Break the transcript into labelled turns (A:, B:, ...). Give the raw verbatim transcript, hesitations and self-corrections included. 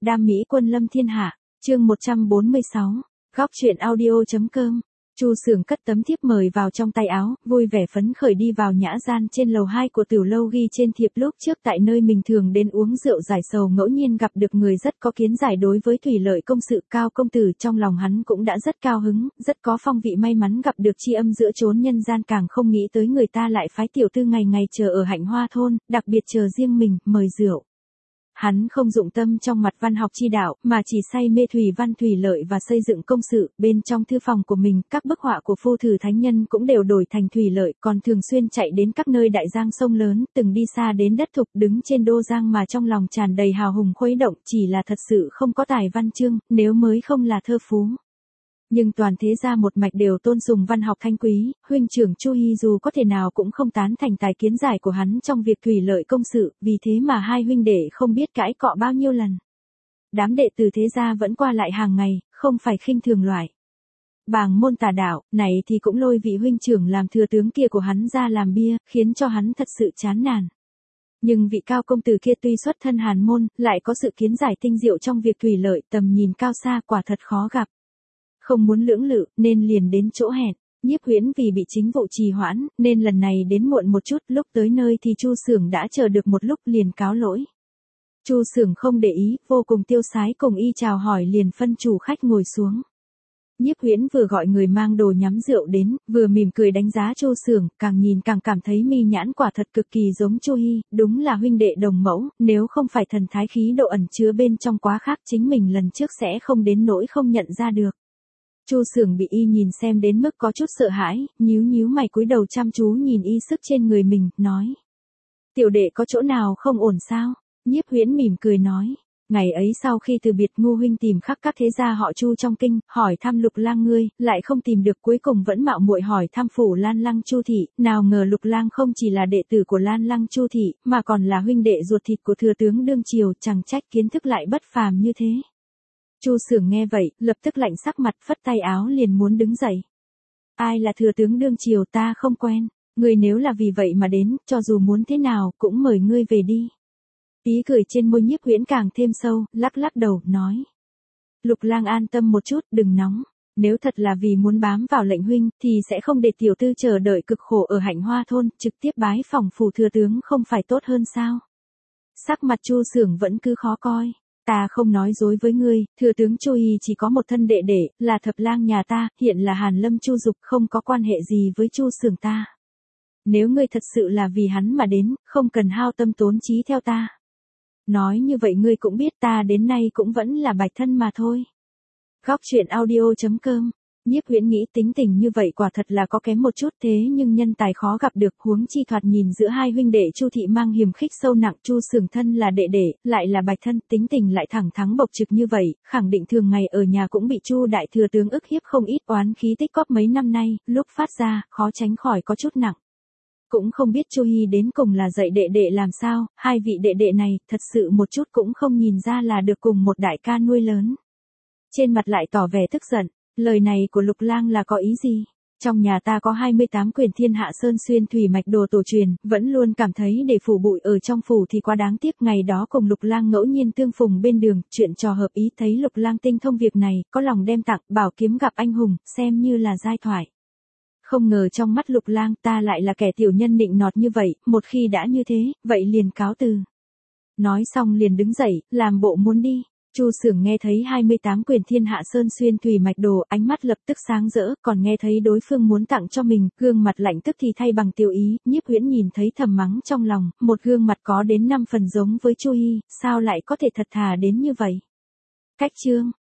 A: Đam mỹ quân lâm thiên hạ, chương một trăm bốn mươi sáu, góc truyện audio.com. Chu Sưởng cất tấm thiếp mời vào trong tay áo, vui vẻ phấn khởi đi vào nhã gian trên lầu hai của tiểu lâu ghi trên thiệp lúc trước tại nơi mình thường đến uống rượu giải sầu ngẫu nhiên gặp được người rất có kiến giải đối với thủy lợi công sự. Cao công tử trong lòng hắn cũng đã rất cao hứng, rất có phong vị may mắn gặp được tri âm giữa chốn nhân gian, càng không nghĩ tới người ta lại phái tiểu tư ngày ngày chờ ở Hạnh Hoa thôn, đặc biệt chờ riêng mình, mời rượu. Hắn không dụng tâm trong mặt văn học chi đạo, mà chỉ say mê thủy văn thủy lợi và xây dựng công sự. Bên trong thư phòng của mình, các bức họa của phu thử thánh nhân cũng đều đổi thành thủy lợi, còn thường xuyên chạy đến các nơi đại giang sông lớn, từng đi xa đến đất thục, đứng trên đô giang mà trong lòng tràn đầy hào hùng khuấy động, chỉ là thật sự không có tài văn chương, nếu mới không là thơ phú. Nhưng toàn thế gia một mạch đều tôn sùng văn học thanh quý, huynh trưởng Chu Hi dù có thể nào cũng không tán thành tài kiến giải của hắn trong việc thủy lợi công sự, vì thế mà hai huynh đệ không biết cãi cọ bao nhiêu lần. Đám đệ tử thế gia vẫn qua lại hàng ngày, không phải khinh thường loại bàng môn tà đạo, này thì cũng lôi vị huynh trưởng làm thừa tướng kia của hắn ra làm bia, khiến cho hắn thật sự chán nản. Nhưng vị cao công tử kia tuy xuất thân hàn môn, lại có sự kiến giải tinh diệu trong việc thủy lợi, tầm nhìn cao xa, quả thật khó gặp. Không muốn lưỡng lự, nên liền đến chỗ hẹn. Nhiếp Huyễn vì bị chính vụ trì hoãn, nên lần này đến muộn một chút, lúc tới nơi thì Chu Sưởng đã chờ được một lúc liền cáo lỗi. Chu Sưởng không để ý, vô cùng tiêu sái cùng y chào hỏi liền phân chủ khách ngồi xuống. Nhiếp Huyễn vừa gọi người mang đồ nhắm rượu đến, vừa mỉm cười đánh giá Chu Sưởng, càng nhìn càng cảm thấy mi nhãn quả thật cực kỳ giống Chu Hi, đúng là huynh đệ đồng mẫu, nếu không phải thần thái khí độ ẩn chứa bên trong quá khác chính mình lần trước sẽ không đến nỗi không nhận ra được. Chu Sưởng bị y nhìn xem đến mức có chút sợ hãi, nhíu nhíu mày cúi đầu chăm chú nhìn y sức trên người mình, nói: "Tiểu đệ có chỗ nào không ổn sao?" Nhiếp Huyễn mỉm cười nói: "Ngày ấy sau khi từ biệt Ngô huynh tìm khắp các thế gia họ Chu trong kinh, hỏi thăm Lục Lang ngươi, lại không tìm được, cuối cùng vẫn mạo muội hỏi thăm phủ Lan Lăng Chu thị, nào ngờ Lục Lang không chỉ là đệ tử của Lan Lăng Chu thị, mà còn là huynh đệ ruột thịt của thừa tướng đương triều, chẳng trách kiến thức lại bất phàm như thế." Chu Sưởng nghe vậy, lập tức lạnh sắc mặt, phất tay áo liền muốn đứng dậy. "Ai là thừa tướng đương triều ta không quen, ngươi nếu là vì vậy mà đến, cho dù muốn thế nào, cũng mời ngươi về đi." Ý cười trên môi Nhiếp Huyễn càng thêm sâu, lắc lắc đầu, nói: "Lục Lang an tâm một chút, đừng nóng. Nếu thật là vì muốn bám vào lệnh huynh, thì sẽ không để tiểu tư chờ đợi cực khổ ở Hạnh Hoa thôn, trực tiếp bái phỏng phủ thừa tướng không phải tốt hơn sao?" Sắc mặt Chu Sưởng vẫn cứ khó coi. "Ta không nói dối với ngươi, thừa tướng Chu Hi chỉ có một thân đệ đệ, là thập lang nhà ta, hiện là Hàn Lâm Chu Dục, không có quan hệ gì với Chu Sưởng ta. Nếu ngươi thật sự là vì hắn mà đến, không cần hao tâm tốn trí theo ta. Nói như vậy ngươi cũng biết ta đến nay cũng vẫn là bạch thân mà thôi." Góc truyện audio.com. Nhiếp Huyễn nghĩ tính tình như vậy quả thật là có kém một chút, thế nhưng nhân tài khó gặp được, huống chi thoạt nhìn giữa hai huynh đệ Chu thị mang hiềm khích sâu nặng, Chu Sưởng thân là đệ đệ, lại là bạch thân, tính tình lại thẳng thắn bộc trực như vậy, khẳng định thường ngày ở nhà cũng bị Chu đại thừa tướng ức hiếp không ít, oán khí tích cóp mấy năm nay, lúc phát ra, khó tránh khỏi có chút nặng. Cũng không biết Chu Hi đến cùng là dạy đệ đệ làm sao, hai vị đệ đệ này, thật sự một chút cũng không nhìn ra là được cùng một đại ca nuôi lớn. Trên mặt lại tỏ vẻ tức giận. "Lời này của Lục Lang là có ý gì? Trong nhà ta có hai mươi tám quyền thiên hạ sơn xuyên thủy mạch đồ tổ truyền, vẫn luôn cảm thấy để phủ bụi ở trong phủ thì quá đáng tiếc, ngày đó cùng Lục Lang ngẫu nhiên tương phùng bên đường, chuyện trò hợp ý, thấy Lục Lang tinh thông việc này, có lòng đem tặng, bảo kiếm gặp anh hùng, xem như là giai thoại. Không ngờ trong mắt Lục Lang ta lại là kẻ tiểu nhân nịnh nọt như vậy, một khi đã như thế, vậy liền cáo từ." Nói xong liền đứng dậy, làm bộ muốn đi. Chu Sưởng nghe thấy hai mươi tám quyền thiên hạ sơn xuyên thủy mạch đồ, ánh mắt lập tức sáng rỡ, còn nghe thấy đối phương muốn tặng cho mình, gương mặt lạnh tức thì thay bằng tiêu ý. Nhiếp Huyễn nhìn thấy thầm mắng trong lòng, một gương mặt có đến năm phần giống với Chu Hi, sao lại có thể thật thà đến như vậy. Cách chương